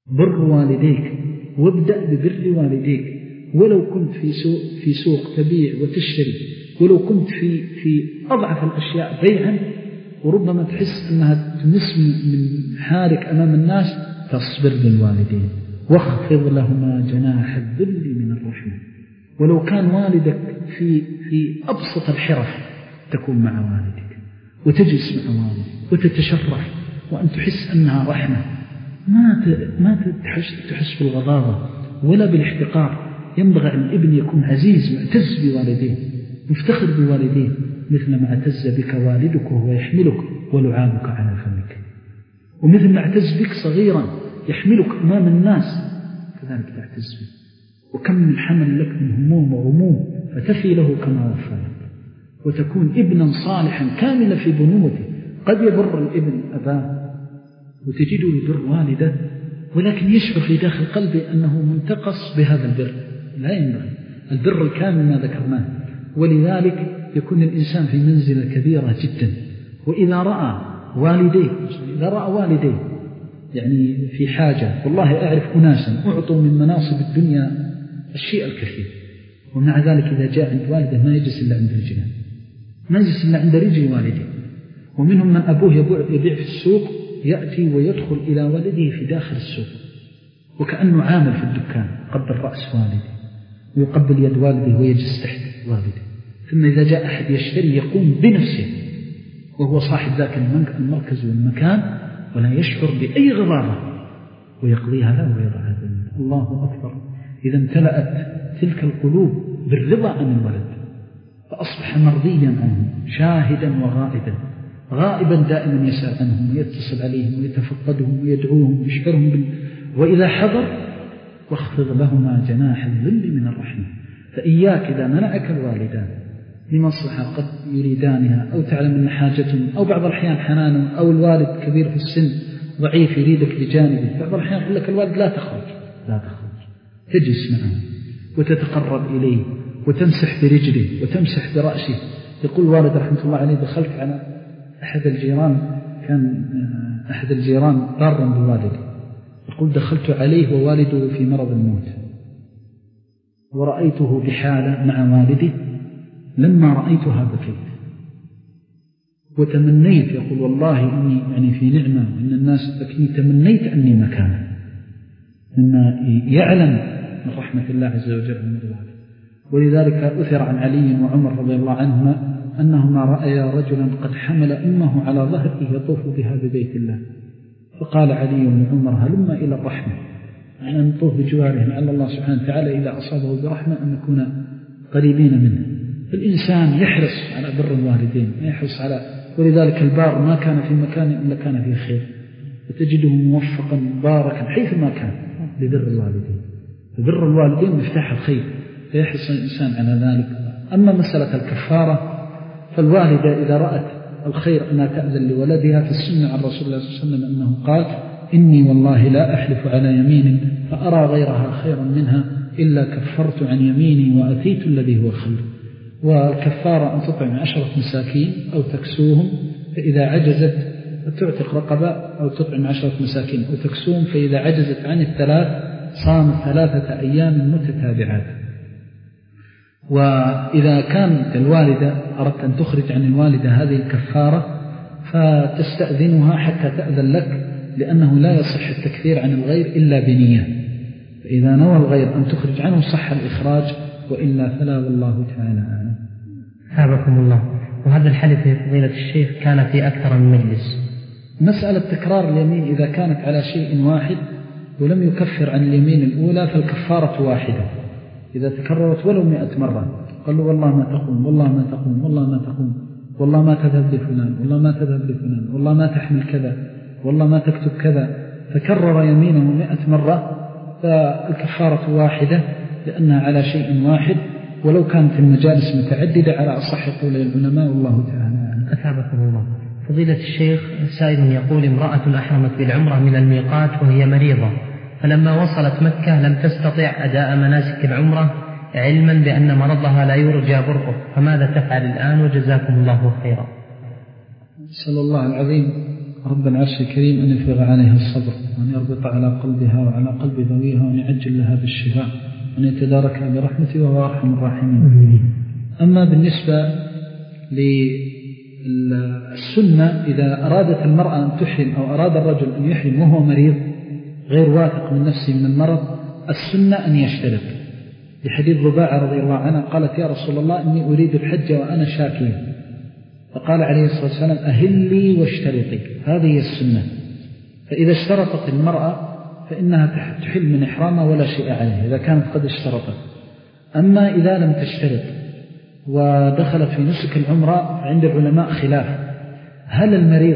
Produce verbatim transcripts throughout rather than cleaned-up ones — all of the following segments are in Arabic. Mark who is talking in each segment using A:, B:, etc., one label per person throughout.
A: بر والديك، وابدأ ببر والديك. ولو كنت في سوق, في سوق تبيع وتشتري، ولو كنت في, في أضعف الأشياء بيعا، وربما تحس أنها تمس من حالك أمام الناس، فاصبر بالوالدين واخفض لهما جناح الذل من الرحمة. ولو كان والدك في, في أبسط الحرف تكون مع والدك وتجلس مع والدك وتتشرف وأن تحس أنها رحمة، ما ما تحس بالغضاضة ولا بالاحتقار. ينبغي أن الابن يكون عزيز معتز بوالديه مفتخر بوالديه، مثل ما اعتز بك والدك وهو يحملك ولعابك على فمك، ومثل ما اعتز بك صغيرا يحملك أمام الناس كذلك تعتز به. وكم من حمل لك من هموم وغموم فتفي له كما وفى لك، وتكون ابنا صالحا كاملا في بنوته. قد يبر الابن أباه وتجده يبر والده، ولكن يشعر في داخل قلبه أنه منتقص بهذا البر. لا ينبغي البر الكامل ما ذكرناه. ولذلك يكون الإنسان في منزلة كبيرة جدا. وإذا رأى والديه إذا رأى والديه يعني في حاجة، والله أعرف أناسا أعطوا من مناصب الدنيا الشيء الكثير، ومع ذلك إذا جاء عند والده ما يجلس إلا عند رجله، ما يجلس إلا عند رجل والده. ومنهم من أبوه يبيع في السوق يأتي ويدخل إلى والده في داخل السوق وكأنه عامل في الدكان، قبل رأس والده ويقبل يد والده ويجلس تحت والده. ثم إذا جاء أحد يشتري يقوم بنفسه وهو صاحب ذاك المركز والمكان ولا يشعر بأي غضاضة ويقضيها له ويضعها ذنبه. الله أكبر. إذا امتلأت تلك القلوب بالرضا عن الولد فأصبح مرضيا عنه شاهدا وغائبا، غائبا دائما يسأل عنهم ويتصل عليهم ويتفقدهم ويدعوهم ويشعرهم بال... وإذا حضر واخفض لهما جناح الذل من الرحمة. فإياك إذا منعك الوالدان لمصلحة قد يريدانها أو تعلم أن حاجتهم أو بعض الأحيان حنانهم أو الوالد كبير في السن ضعيف يريدك بجانبه، بعض الأحيان يقول لك الوالد لا تخرج لا تخرج تجلس معه وتتقرب إليه وتمسح برجله وتمسح برأسه. يقول الوالد رحمة الله عليه دخلت على أحد الجيران، كان أحد الجيران ضارا بوالده، يقول دخلت عليه ووالده في مرض الموت ورأيته بحالة مع والده، لما رأيتها بكيت وتمنيت، يقول والله إني يعني في نعمة وإن الناس بكني، تمنيت أني مكانه مما يعلم من رحمة الله عز وجل من الوالد. ولذلك أثر عن علي وعمر رضي الله عنهما أنهما رأيا رجلا قد حمل أمه على ظهره يطوف بها ببيت الله، فقال علي وعمر هلما إلى الرحمة، يعني نطوف بجواره لعل الله سبحانه وتعالى إذا أصابه برحمة أن نكون قريبين منه. فالإنسان يحرص على بر الوالدين، يحرص على، ولذلك البار ما كان في مكان إلا كان فيه خير، وتجده موفقا مباركا حيث ما كان لبر الوالدين. فبر الوالدين مفتاح الخير، فيحرص الإنسان على ذلك. أما مسألة الكفارة فالوالدة إذا رأت الخير أنها تأذن لولدها، في السنة عن رسول الله صلى الله عليه وسلم أنه قال إني والله لا أحلف على يمين فأرى غيرها خيرا منها إلا كفرت عن يميني وأتيت الذي هو خير. والكفارة أن تطعم عشرة مساكين أو تكسوهم، فإذا عجزت تعتق رقبة أو تطعم عشرة مساكين أو تكسوهم، فإذا عجزت عن الثلاث صام ثلاثة أيام متتابعات. وإذا كانت الوالدة أردت أن تخرج عن الوالدة هذه الكفارة فتستأذنها حتى تأذن لك، لأنه لا يصح التكفير عن الغير إلا بنية، فإذا نوى الغير أن تخرج عنه صح الإخراج، وإلا فلا، والله تعالى أعلم.
B: حابكم الله. وهذا الحديث يا فضيلة الشيخ كان في أكثر من مجلس.
A: مسألة تكرار اليمين إذا كانت على شيء واحد ولم يكفر عن اليمين الأولى فالكفارة واحدة. إذا تكررت ولو مئة مرة قالوا والله ما تقوم والله ما تقوم والله ما تقوم والله ما تذهب لفلان والله ما تذهب لفلان والله ما تحمل كذا والله ما تكتب كذا، فكرر يمينه مئة مرة فالكفارة واحدة لأنها على شيء واحد، ولو كانت المجالس متعددة على أصح قول العلماء، والله تعالى.
B: أثابكم الله. فضيلة الشيخ، سائل يقول امرأة أحرمت بالعمرة من الميقات وهي مريضة، فلما وصلت مكة لم تستطع أداء مناسك العمرة علما بأن مرضها لا يرجى برؤه، فماذا تفعل الآن وجزاكم الله خيرا؟
A: نسأل الله العظيم رب العرش الكريم أن يفرغ عليها الصبر، وأن يربط على قلبها وعلى قلب ذويها، وأن يعجل لها بالشفاء، وأن يتداركها برحمته وهو أرحم الراحمين. أما بالنسبة للسنة، إذا أرادت المرأة أن تحرم أو أراد الرجل أن يحرم وهو مريض غير واثق من نفسه من المرض، السنة أن يشترط. بحديث ضباعة رضي الله عنها قالت: يا رسول الله إني أريد الحج وأنا شاكية، فقال عليه الصلاة والسلام: أهلي واشترطي. هذه السنة. فإذا اشترطت المرأة فإنها تحل من إحرامها ولا شيء عليه إذا كانت قد اشترطت. أما إذا لم تشترط ودخلت في نسك العمرة، عند العلماء خلاف: هل المريض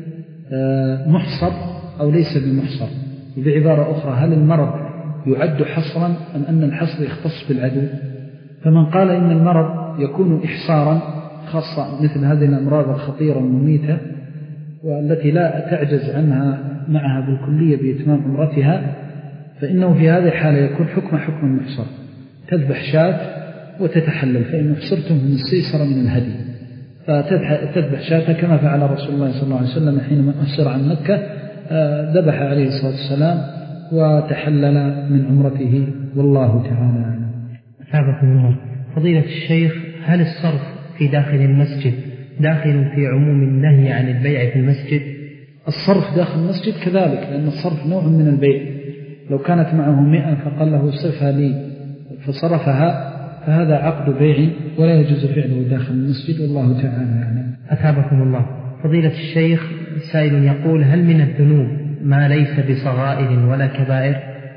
A: محصر أو ليس بمحصر؟ وبعبارة أخرى: هل المرض يعد حصرا أم أن الحصر يختص بالعدو؟ فمن قال إن المرض يكون إحصارا، خاصة مثل هذه الأمراض الخطيرة المميتة والتي لا تعجز عنها معها بالكلية بإتمام عمرتها، فإنه في هذه الحالة يكون حكم حكم المحصر، تذبح شاة وتتحلل، فإن حصرتم من السيسر من الهدي، فتذبح شاة كما فعل رسول الله صلى الله عليه وسلم حينما أحصر عن مكة، ذبح عليه الصلاة والسلام وتحلل من عمرته، والله تعالى أعلم.
B: أثابكم الله. فضيلة الشيخ، هل الصرف في داخل المسجد داخل في عموم النهي عن البيع في المسجد؟
A: الصرف داخل المسجد كذلك، لأن الصرف نوع من البيع. لو كانت معه مئة فقال له صرفها لي فصرفها، فهذا عقد بيع ولا يجوز فعله داخل المسجد، والله تعالى يعني.
B: أثابكم الله. فضيلة الشيخ، سائل يقول: هل من الذنوب ما ليس بصغائر ولا كبائر؟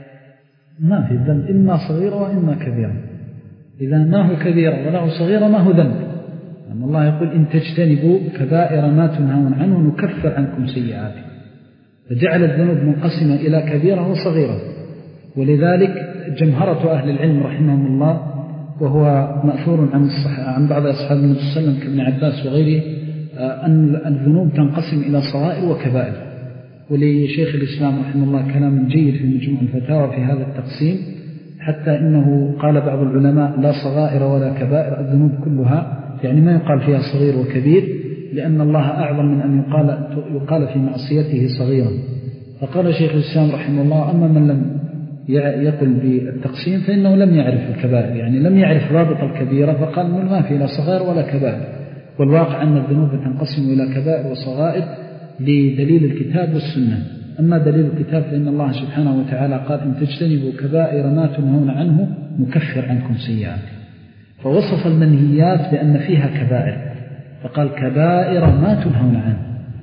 A: ما في الذنب إما صغيرة وإما كبيرة. إذا ما هو كبيرة ولا هو صغيرة ما هو ذنب. أن الله يقول: إن تجتنبوا كبائر ما تنهون عنه نكفر عنكم سيئاتكم. فجعل الذنوب منقسمة إلى كبيرة وصغيرة. ولذلك جمهرة أهل العلم رحمهم الله، وهو مأثور عن, عن بعض أصحاب النبي صلى الله عليه وسلم كابن عباس وغيره، أن الذنوب تنقسم إلى صغائر وكبائر. ولشيخ الإسلام رحمه الله كلام جيد في مجموع الفتاوى في هذا التقسيم، حتى إنه قال بعض العلماء: لا صغائر ولا كبائر، الذنوب كلها، يعني ما يقال فيها صغير وكبير، لأن الله أعظم من أن يقال, يقال في معصيته صغيرا. فقال شيخ الإسلام رحمه الله: أما من لم يقل بالتقسيم فإنه لم يعرف الكبائر، يعني لم يعرف ضابط الكبيرة، فقال: ما في لا صغائر ولا كبائر. والواقع أن الذنوب تنقسم إلى كبائر وصغائر لدليل الكتاب والسنة. أما دليل الكتاب فإن الله سبحانه وتعالى قال: إن تجتنبوا كبائر ما تنهون عنه نكفر عنكم سيئاتكم. فوصف المنهيات بأن فيها كبائر، فقال: كبائر ما تنهون عنه.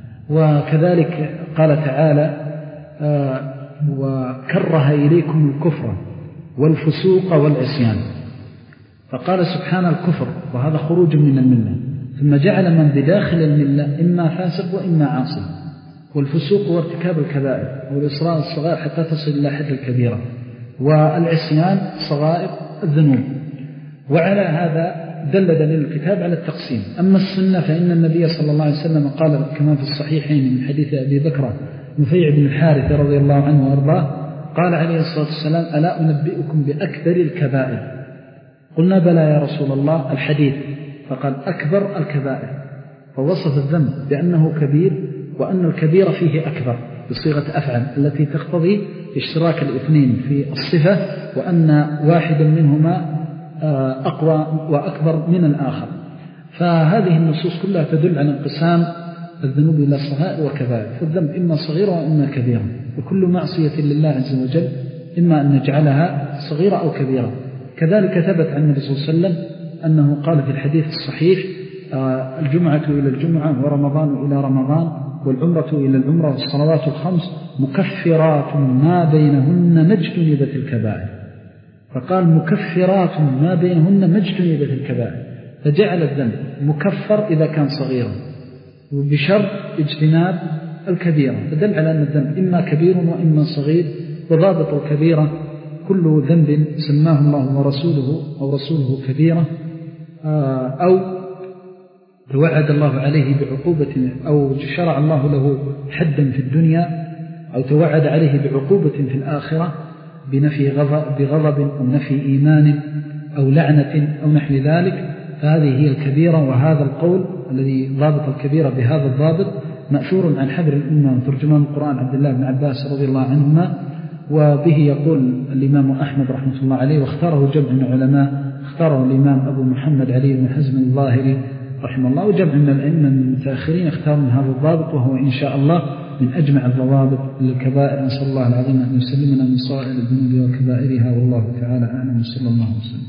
A: وكذلك قال تعالى: آه وكره إليكم الكفر والفسوق والعصيان. فقال سبحانه: الكفر، وهذا خروج من الملة، ثم جعل من بداخل الملة إما فاسق وإما عاصي. والفسوق هو ارتكاب الكبائر والإصرار الصغائر حتى تصل إلى حد الكبيرة، والعصيان صغائر الذنوب. وعلى هذا دل دليل الكتاب على التقسيم. أما السنة فإن النبي صلى الله عليه وسلم قال كما في الصحيحين من حديث أبي بكر نفيع بن الحارث رضي الله عنه وأرضاه، قال عليه الصلاة والسلام: ألا أنبئكم بأكبر الكبائر؟ قلنا: بلى يا رسول الله، الحديث. فقال: أكبر الكبائر. فوصف الذنب بأنه كبير، وأن الكبير فيه أكبر بصيغة أفعل التي تقتضي اشتراك الاثنين في الصفة، وأن واحد منهما أقوى وأكبر من الآخر. فهذه النصوص كلها تدل على انقسام الذنوب إلى صغائر وكبائر، فالذنب إما صغيرة وإما كبيرة، وكل معصية لله عز وجل إما أن نجعلها صغيرة أو كبيرة. كذلك ثبت عن النبي صلى الله عليه وسلم أنه قال في الحديث الصحيح: الجمعة إلى الجمعة ورمضان إلى رمضان والعمرة إلى العمرة والصلوات الخمس مكفرات ما بينهن ما اجتنبت الكبائر. فقال: مكفرات ما بينهن ما اجتنبت الكبائر، فجعل الذنب مكفر إذا كان صغيرا، وبشرط اجتناب الكبيرة، فدل على أن الذنب إما كبير وإما صغير. وضابط الكبيرة كل ذنب سماه الله ورسوله أو رسوله كبيرة، أو توعد الله عليه بعقوبة، أو شرع الله له حدا في الدنيا، أو توعد عليه بعقوبة في الآخرة بنفي غضب بغضب أو نفي إيمان أو لعنة أو نحو ذلك، فهذه هي الكبيرة. وهذا القول الذي ضابط الكبيرة بهذا الضابط مأثور عن حبر الأمة وترجمان القرآن عبد الله بن عباس رضي الله عنهما، وبه يقول الإمام أحمد رحمة الله عليه، واختاره جمع من العلماء، اختاره الإمام أبو محمد علي بن حزم الظاهري رحمه الله، وجمع من الأئمة المتأخرين اختاروا من هذا الضابط، وهو إن شاء الله من أجمع الضوابط للكبائر. نسأل الله العظيم أن يسلمنا من صائر الذنوب وكبائرها، والله تعالى أعلم. صلى الله عليه وسلم.